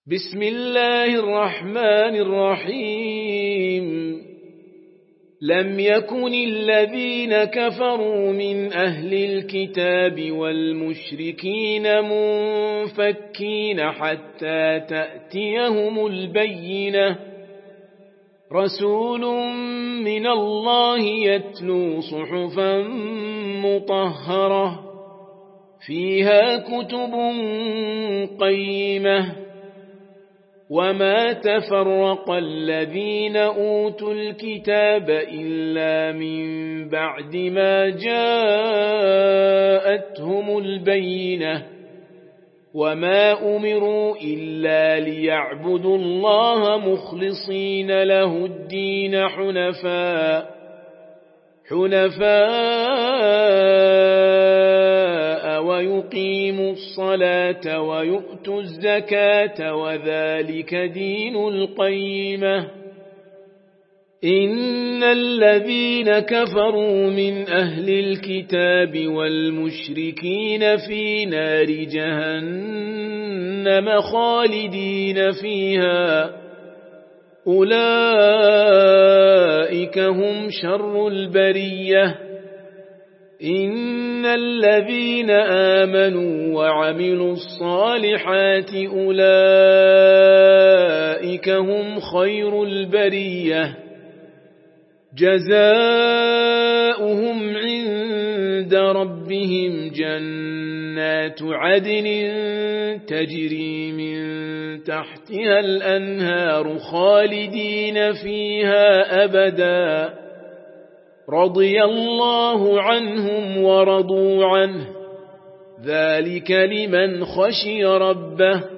بسم الله الرحمن الرحيم لم يكن الذين كفروا من أهل الكتاب والمشركين منفكين حتى تأتيهم البينة رسول من الله يتلو صحفا مطهرة فيها كتب قيمة وما تفرق الذين أوتوا الكتاب إلا من بعد ما جاءتهم البينة وما أمروا إلا ليعبدوا الله مخلصين له الدين حنفاء ويقيموا الصلاة ويؤتوا الزكاة وذلك دين القيمة إن الذين كفروا من أهل الكتاب والمشركين في نار جهنم خالدين فيها أولئك هم شر البرية إن الذين آمنوا وعملوا الصالحات أولئك هم خير البرية جزاؤهم عند ربهم جنات عدن تجري من تحتها الأنهار خالدين فيها أبدا رضي الله عنهم ورضوا عنه ذلك لمن خشي ربه